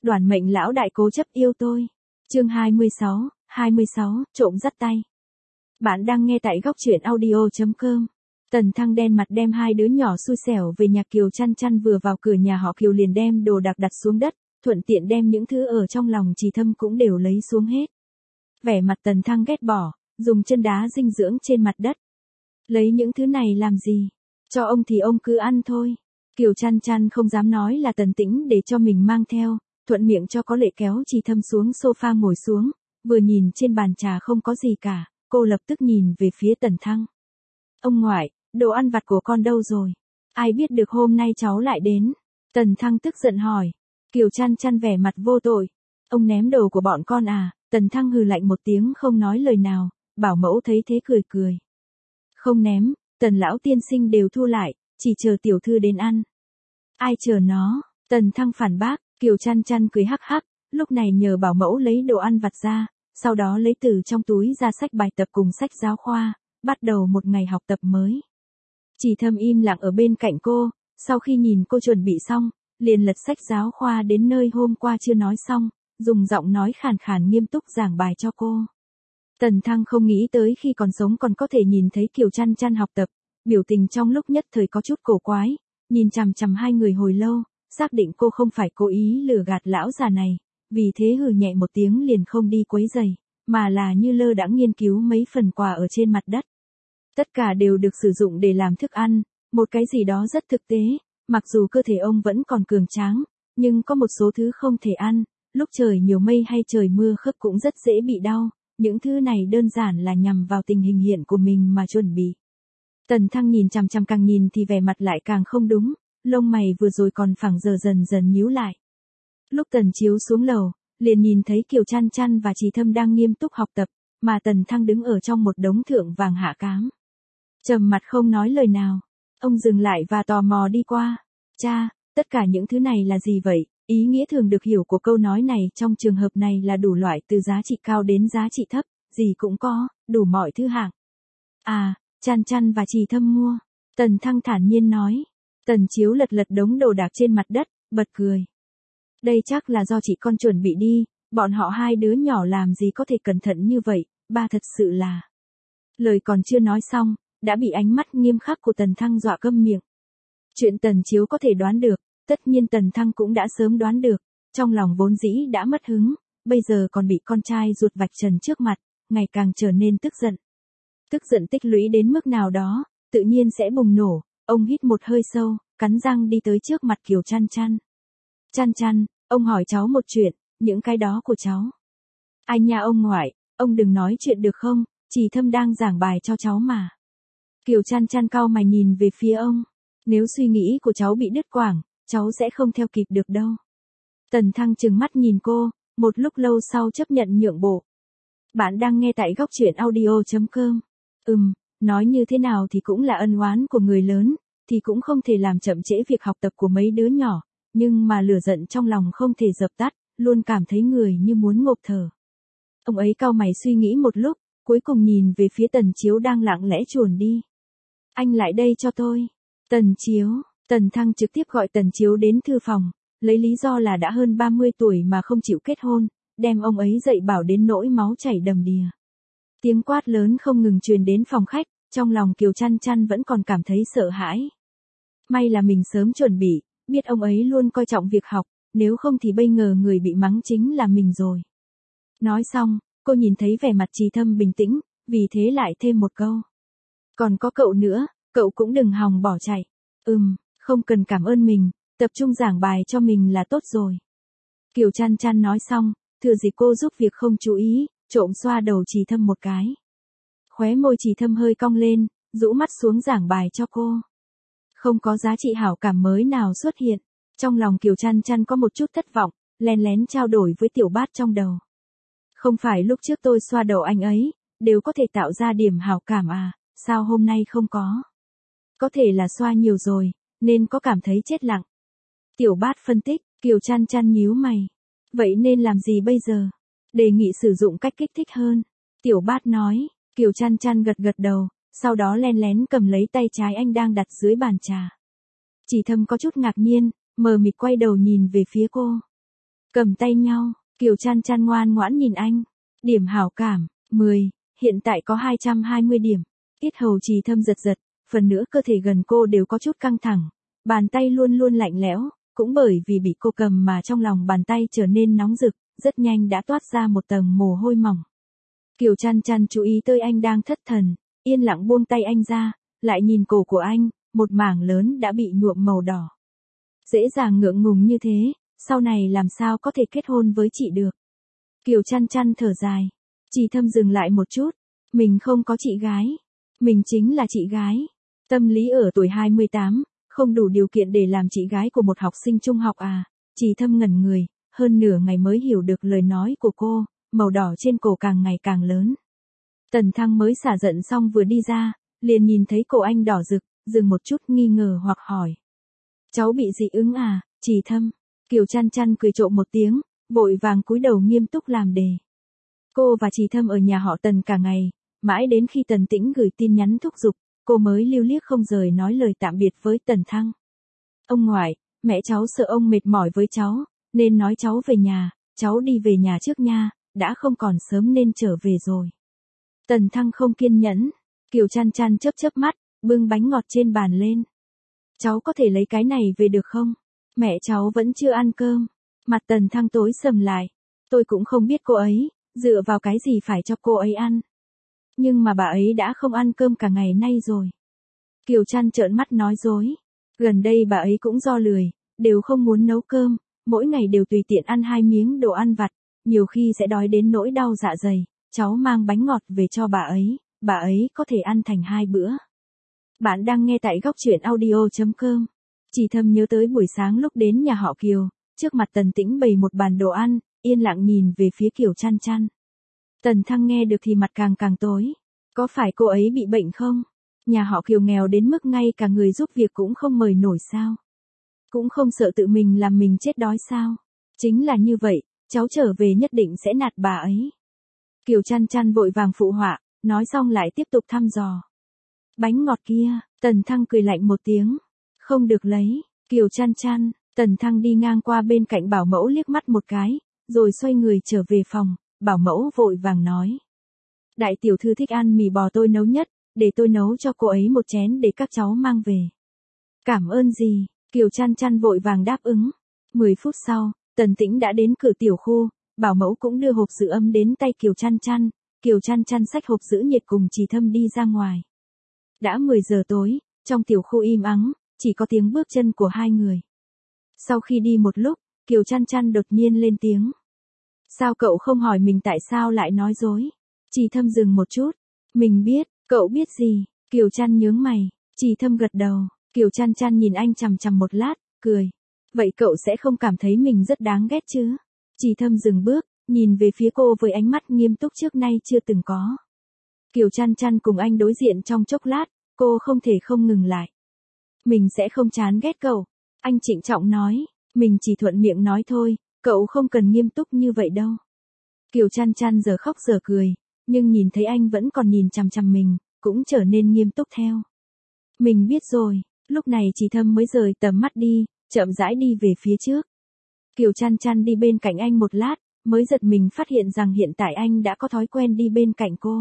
Đoàn mệnh lão đại cố chấp yêu tôi. Chương 26, trộm dắt tay. Bạn đang nghe tại góc truyện audio.com. Tần Thăng đen mặt đem hai đứa nhỏ xui xẻo về nhà Kiều Chăn Chăn, vừa vào cửa nhà họ Kiều liền đem đồ đạc đặt xuống đất, thuận tiện đem những thứ ở trong lòng Trì Thâm cũng đều lấy xuống hết. Vẻ mặt Tần Thăng ghét bỏ, dùng chân đá dinh dưỡng trên mặt đất. Lấy những thứ này làm gì? Cho ông thì ông cứ ăn thôi. Kiều Chăn Chăn không dám nói là Tần Tĩnh để cho mình mang theo, thuận miệng cho có lệ kéo Trì Thâm xuống sofa ngồi xuống, vừa nhìn trên bàn trà không có gì cả, cô lập tức nhìn về phía Tần Thăng. Ông ngoại, đồ ăn vặt của con đâu rồi? Ai biết được hôm nay cháu lại đến? Tần Thăng tức giận hỏi. Kiều Chăn Chăn vẻ mặt vô tội. Ông ném đồ của bọn con à? Tần Thăng hừ lạnh một tiếng không nói lời nào, bảo mẫu thấy thế cười cười. Không ném, Tần lão tiên sinh đều thu lại, chỉ chờ tiểu thư đến ăn. Ai chờ nó? Tần Thăng phản bác. Kiều Chăn Chăn cười hắc hắc, lúc này nhờ bảo mẫu lấy đồ ăn vặt ra, sau đó lấy từ trong túi ra sách bài tập cùng sách giáo khoa, bắt đầu một ngày học tập mới. Trì Thâm im lặng ở bên cạnh cô, sau khi nhìn cô chuẩn bị xong, liền lật sách giáo khoa đến nơi hôm qua chưa nói xong, dùng giọng nói khàn khàn nghiêm túc giảng bài cho cô. Tần Thăng không nghĩ tới khi còn sống còn có thể nhìn thấy Kiều Chăn Chăn học tập, biểu tình trong lúc nhất thời có chút cổ quái, nhìn chằm chằm hai người hồi lâu, xác định cô không phải cố ý lừa gạt lão già này, vì thế hừ nhẹ một tiếng liền không đi quấy rầy, mà là như lơ đãng nghiên cứu mấy phần quà ở trên mặt đất. Tất cả đều được sử dụng để làm thức ăn, một cái gì đó rất thực tế, mặc dù cơ thể ông vẫn còn cường tráng, nhưng có một số thứ không thể ăn, lúc trời nhiều mây hay trời mưa khớp cũng rất dễ bị đau, những thứ này đơn giản là nhằm vào tình hình hiện của mình mà chuẩn bị. Tần Thăng nhìn chằm chằm, càng nhìn thì vẻ mặt lại càng không đúng, lông mày vừa rồi còn phẳng giờ dần dần nhíu lại. Lúc Tần Chiếu xuống lầu, liền nhìn thấy Kiều Chăn Chăn và Trì Thâm đang nghiêm túc học tập, mà Tần Thăng đứng ở trong một đống thượng vàng hạ cám. Trầm mặt không nói lời nào, ông dừng lại và tò mò đi qua. Cha, tất cả những thứ này là gì vậy? Ý nghĩa thường được hiểu của câu nói này trong trường hợp này là đủ loại từ giá trị cao đến giá trị thấp, gì cũng có, đủ mọi thứ hạng. À, Chăn Chăn và Trì Thâm mua. Tần Thăng thản nhiên nói. Tần Chiếu lật lật đống đồ đạc trên mặt đất, bật cười. Đây chắc là do chị con chuẩn bị đi, bọn họ hai đứa nhỏ làm gì có thể cẩn thận như vậy, ba thật sự là. Lời còn chưa nói xong, đã bị ánh mắt nghiêm khắc của Tần Thăng dọa câm miệng. Chuyện Tần Chiếu có thể đoán được, tất nhiên Tần Thăng cũng đã sớm đoán được, trong lòng vốn dĩ đã mất hứng, bây giờ còn bị con trai ruột vạch trần trước mặt, ngày càng trở nên tức giận. Tức giận tích lũy đến mức nào đó, tự nhiên sẽ bùng nổ, ông hít một hơi sâu, cắn răng đi tới trước mặt Kiều Chăn Chăn. Chăn Chăn, ông hỏi cháu một chuyện, những cái đó của cháu. Ai nha ông ngoại, ông đừng nói chuyện được không, Trì Thâm đang giảng bài cho cháu mà. Kiều Chăn Chăn cau mày nhìn về phía ông. Nếu suy nghĩ của cháu bị đứt quãng, cháu sẽ không theo kịp được đâu. Tần Thăng trừng mắt nhìn cô, một lúc lâu sau chấp nhận nhượng bộ. Bạn đang nghe tại góc truyện audio.com. Nói như thế nào thì cũng là ân oán của người lớn, thì cũng không thể làm chậm trễ việc học tập của mấy đứa nhỏ, nhưng mà lửa giận trong lòng không thể dập tắt, luôn cảm thấy người như muốn ngộp thở. Ông ấy cau mày suy nghĩ một lúc, cuối cùng nhìn về phía Tần Chiếu đang lặng lẽ chuồn đi. Anh lại đây cho tôi. Tần Chiếu, Tần Thăng trực tiếp gọi Tần Chiếu đến thư phòng, lấy lý do là đã hơn 30 tuổi mà không chịu kết hôn, đem ông ấy dạy bảo đến nỗi máu chảy đầm đìa. Tiếng quát lớn không ngừng truyền đến phòng khách, trong lòng Kiều Chăn Chăn vẫn còn cảm thấy sợ hãi. May là mình sớm chuẩn bị, biết ông ấy luôn coi trọng việc học, nếu không thì bây giờ người bị mắng chính là mình rồi. Nói xong, cô nhìn thấy vẻ mặt Trì Thâm bình tĩnh, vì thế lại thêm một câu. Còn có cậu nữa, cậu cũng đừng hòng bỏ chạy. Không cần cảm ơn mình, tập trung giảng bài cho mình là tốt rồi. Kiều Chăn Chăn nói xong, thừa dịp cô giúp việc không chú ý, trộm xoa đầu Trì Thâm một cái. Khóe môi Trì Thâm hơi cong lên, rũ mắt xuống giảng bài cho cô. Không có giá trị hảo cảm mới nào xuất hiện. Trong lòng Kiều Chăn Chăn có một chút thất vọng, lén lén trao đổi với Tiểu Bát trong đầu. Không phải lúc trước tôi xoa đầu anh ấy, đều có thể tạo ra điểm hảo cảm à, sao hôm nay không có? Có thể là xoa nhiều rồi, nên có cảm thấy chết lặng. Tiểu Bát phân tích, Kiều Chăn Chăn nhíu mày. Vậy nên làm gì bây giờ? Đề nghị sử dụng cách kích thích hơn. Tiểu Bát nói, Kiều Chăn Chăn gật gật đầu, sau đó len lén cầm lấy tay trái anh đang đặt dưới bàn trà. Trì Thâm có chút ngạc nhiên, mờ mịt quay đầu nhìn về phía cô. Cầm tay nhau, Kiều Chăn Chăn ngoan ngoãn nhìn anh. Điểm hảo cảm, 10, hiện tại có 220 điểm. Yết hầu Trì Thâm giật giật, phần nữa cơ thể gần cô đều có chút căng thẳng. Bàn tay luôn luôn lạnh lẽo, cũng bởi vì bị cô cầm mà trong lòng bàn tay trở nên nóng rực, rất nhanh đã toát ra một tầng mồ hôi mỏng. Kiều Chăn Chăn chú ý tới anh đang thất thần, yên lặng buông tay anh ra, lại nhìn cổ của anh, một mảng lớn đã bị nhuộm màu đỏ. Dễ dàng ngượng ngùng như thế, sau này làm sao có thể kết hôn với chị được. Kiều Chăn Chăn thở dài. Trì Thâm dừng lại một chút. Mình không có chị gái. Mình chính là chị gái. Tâm lý ở tuổi 28, không đủ điều kiện để làm chị gái của một học sinh trung học à. Trì Thâm ngẩn người, hơn nửa ngày mới hiểu được lời nói của cô, màu đỏ trên cổ càng ngày càng lớn. Tần Thăng mới xả giận xong vừa đi ra, liền nhìn thấy cổ anh đỏ rực, dừng một chút nghi ngờ hoặc hỏi. Cháu bị dị ứng à, Trì Thâm? Kiều Chăn Chăn cười trộm một tiếng, vội vàng cúi đầu nghiêm túc làm đề. Cô và Trì Thâm ở nhà họ Tần cả ngày, mãi đến khi Tần Tĩnh gửi tin nhắn thúc giục, cô mới lưu liếc không rời nói lời tạm biệt với Tần Thăng. Ông ngoại, mẹ cháu sợ ông mệt mỏi với cháu, nên nói cháu về nhà, cháu đi về nhà trước nha, đã không còn sớm nên trở về rồi. Tần Thăng không kiên nhẫn, Kiều Chăn Chăn chớp chớp mắt, bưng bánh ngọt trên bàn lên. Cháu có thể lấy cái này về được không? Mẹ cháu vẫn chưa ăn cơm. Mặt Tần Thăng tối sầm lại. Tôi cũng không biết cô ấy, dựa vào cái gì phải cho cô ấy ăn. Nhưng mà bà ấy đã không ăn cơm cả ngày nay rồi. Kiều Chăn trợn mắt nói dối. Gần đây bà ấy cũng do lười, đều không muốn nấu cơm, mỗi ngày đều tùy tiện ăn 2 miếng đồ ăn vặt, nhiều khi sẽ đói đến nỗi đau dạ dày. Cháu mang bánh ngọt về cho bà ấy có thể ăn thành 2 bữa. Bạn đang nghe tại góc truyện audio.com. Trì Thâm nhớ tới buổi sáng lúc đến nhà họ Kiều, trước mặt Tần Tĩnh bày một bàn đồ ăn, yên lặng nhìn về phía Kiều Chăn Chăn. Tần Thăng nghe được thì mặt càng càng tối. Có phải cô ấy bị bệnh không? Nhà họ Kiều nghèo đến mức ngay cả người giúp việc cũng không mời nổi sao? Cũng không sợ tự mình làm mình chết đói sao? Chính là như vậy, cháu trở về nhất định sẽ nạt bà ấy. Kiều Chăn Chăn vội vàng phụ họa, nói xong lại tiếp tục thăm dò. Bánh ngọt kia, Tần Thăng cười lạnh một tiếng. Không được lấy, Kiều Chăn Chăn. Tần Thăng đi ngang qua bên cạnh bảo mẫu liếc mắt một cái, rồi xoay người trở về phòng, bảo mẫu vội vàng nói. Đại tiểu thư thích ăn mì bò tôi nấu nhất, để tôi nấu cho cô ấy một chén để các cháu mang về. Cảm ơn gì, Kiều Chăn Chăn vội vàng đáp ứng. 10 phút sau, Tần Tĩnh đã đến cửa tiểu khu, bảo mẫu cũng đưa hộp giữ ấm đến tay Kiều Chăn Chăn xách hộp giữ nhiệt cùng Trì Thâm đi ra ngoài. Đã 10 giờ tối, trong tiểu khu im ắng, chỉ có tiếng bước chân của hai người. Sau khi đi một lúc, Kiều Chăn Chăn đột nhiên lên tiếng. Sao cậu không hỏi mình tại sao lại nói dối? Trì Thâm dừng một chút. Mình biết, cậu biết gì? Kiều Chăn nhướng mày. Trì Thâm gật đầu. Kiều Chăn Chăn nhìn anh chằm chằm một lát, cười. Vậy cậu sẽ không cảm thấy mình rất đáng ghét chứ? Trì Thâm dừng bước, nhìn về phía cô với ánh mắt nghiêm túc trước nay chưa từng có. Kiều Chăn Chăn cùng anh đối diện trong chốc lát, cô không thể không ngừng lại. Mình sẽ không chán ghét cậu. Anh trịnh trọng nói, mình chỉ thuận miệng nói thôi, cậu không cần nghiêm túc như vậy đâu. Kiều Chăn Chăn giờ khóc giờ cười, nhưng nhìn thấy anh vẫn còn nhìn chằm chằm mình, cũng trở nên nghiêm túc theo. Mình biết rồi, lúc này Trì Thâm mới rời tầm mắt đi, chậm rãi đi về phía trước. Kiều Chăn Chăn đi bên cạnh anh một lát, mới giật mình phát hiện rằng hiện tại anh đã có thói quen đi bên cạnh cô.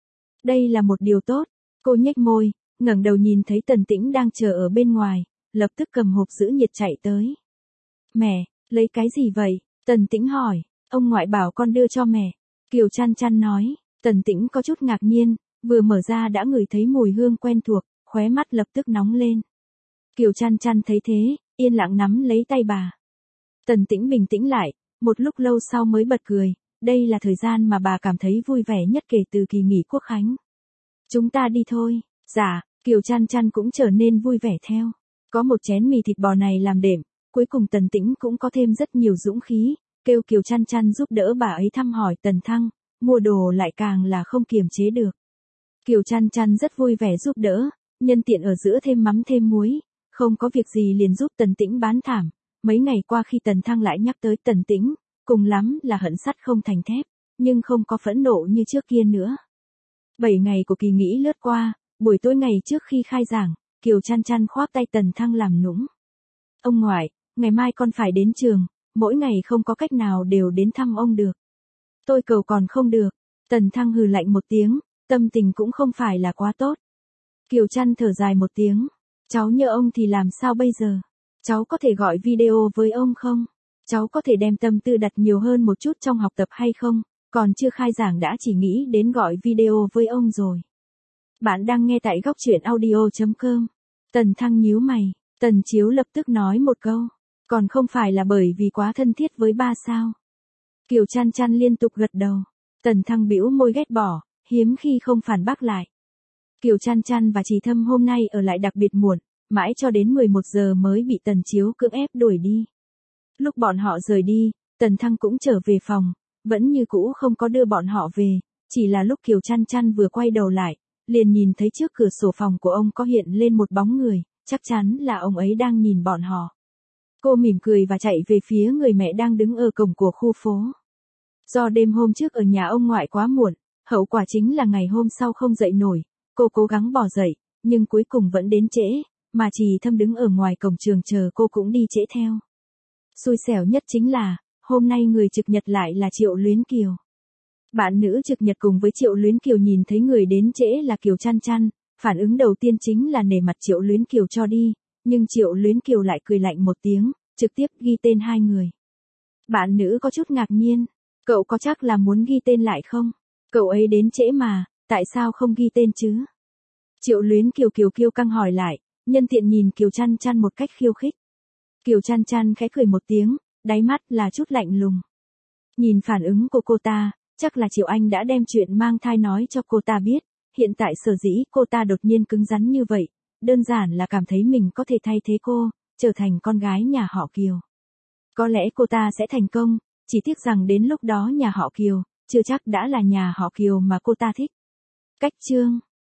Đây là một điều tốt, cô nhếch môi, ngẩng đầu nhìn thấy Tần Tĩnh đang chờ ở bên ngoài, lập tức cầm hộp giữ nhiệt chạy tới. Mẹ, lấy cái gì vậy? Tần Tĩnh hỏi, ông ngoại bảo con đưa cho mẹ. Kiều Chăn Chăn nói, Tần Tĩnh có chút ngạc nhiên, vừa mở ra đã ngửi thấy mùi hương quen thuộc, khóe mắt lập tức nóng lên. Kiều Chăn Chăn thấy thế, yên lặng nắm lấy tay bà. Tần Tĩnh bình tĩnh lại, một lúc lâu sau mới bật cười, đây là thời gian mà bà cảm thấy vui vẻ nhất kể từ kỳ nghỉ Quốc khánh. Chúng ta đi thôi. Dạ, Kiều Chăn Chăn cũng trở nên vui vẻ theo. Có một chén mì thịt bò này làm đệm, cuối cùng Tần Tĩnh cũng có thêm rất nhiều dũng khí, kêu Kiều Chăn Chăn giúp đỡ bà ấy thăm hỏi Tần Thăng, mua đồ lại càng là không kiềm chế được. Kiều Chăn Chăn rất vui vẻ giúp đỡ, nhân tiện ở giữa thêm mắm thêm muối, không có việc gì liền giúp Tần Tĩnh bán thảm. Mấy ngày qua khi Tần Thăng lại nhắc tới Tần Tĩnh, cùng lắm là hận sắt không thành thép, nhưng không có phẫn nộ như trước kia nữa. 7 ngày của kỳ nghỉ lướt qua, buổi tối ngày trước khi khai giảng, Kiều Chăn Chăn khoác tay Tần Thăng làm nũng. Ông ngoại, ngày mai con phải đến trường, mỗi ngày không có cách nào đều đến thăm ông được. Tôi cầu còn không được. Tần Thăng hừ lạnh một tiếng, tâm tình cũng không phải là quá tốt. Kiều Trăn thở dài một tiếng. Cháu nhớ ông thì làm sao bây giờ? Cháu có thể gọi video với ông không? Cháu có thể đem tâm tư đặt nhiều hơn một chút trong học tập hay không? Còn chưa khai giảng đã chỉ nghĩ đến gọi video với ông rồi. Bạn đang nghe tại góc truyện audio.com. Tần Thăng nhíu mày. Tần Chiếu lập tức nói một câu. Còn không phải là bởi vì quá thân thiết với ba sao? Kiều Trăn Trăn liên tục gật đầu. Tần Thăng bĩu môi ghét bỏ, hiếm khi không phản bác lại. Kiều Trăn Trăn và Trì Thâm hôm nay ở lại đặc biệt muộn, mãi cho đến 11 giờ mới bị Tần Chiếu cưỡng ép đuổi đi. Lúc bọn họ rời đi, Tần Thăng cũng trở về phòng, vẫn như cũ không có đưa bọn họ về, chỉ là lúc Kiều Trăn Trăn vừa quay đầu lại, liền nhìn thấy trước cửa sổ phòng của ông có hiện lên một bóng người, chắc chắn là ông ấy đang nhìn bọn họ. Cô mỉm cười và chạy về phía người mẹ đang đứng ở cổng của khu phố. Do đêm hôm trước ở nhà ông ngoại quá muộn, hậu quả chính là ngày hôm sau không dậy nổi, cô cố gắng bò dậy, nhưng cuối cùng vẫn đến trễ, mà Trì Thâm đứng ở ngoài cổng trường chờ cô cũng đi trễ theo. Xui xẻo nhất chính là, hôm nay người trực nhật lại là Triệu Luyến Kiều. Bạn nữ trực nhật cùng với Triệu Luyến Kiều nhìn thấy người đến trễ là Kiều Trăn Trăn, phản ứng đầu tiên chính là nể mặt Triệu Luyến Kiều cho đi, nhưng Triệu Luyến Kiều lại cười lạnh một tiếng, trực tiếp ghi tên hai người. Bạn nữ có chút ngạc nhiên, cậu có chắc là muốn ghi tên lại không? Cậu ấy đến trễ mà, tại sao không ghi tên chứ? Triệu Luyến Kiều kiêu căng hỏi lại, nhân tiện nhìn Kiều Trăn Trăn một cách khiêu khích. Kiều Trăn Trăn khẽ cười một tiếng, đáy mắt là chút lạnh lùng. Nhìn phản ứng của cô ta, chắc là Triệu Anh đã đem chuyện mang thai nói cho cô ta biết, hiện tại sở dĩ cô ta đột nhiên cứng rắn như vậy, đơn giản là cảm thấy mình có thể thay thế cô, trở thành con gái nhà họ Kiều. Có lẽ cô ta sẽ thành công, chỉ tiếc rằng đến lúc đó nhà họ Kiều, chưa chắc đã là nhà họ Kiều mà cô ta thích. Cách chương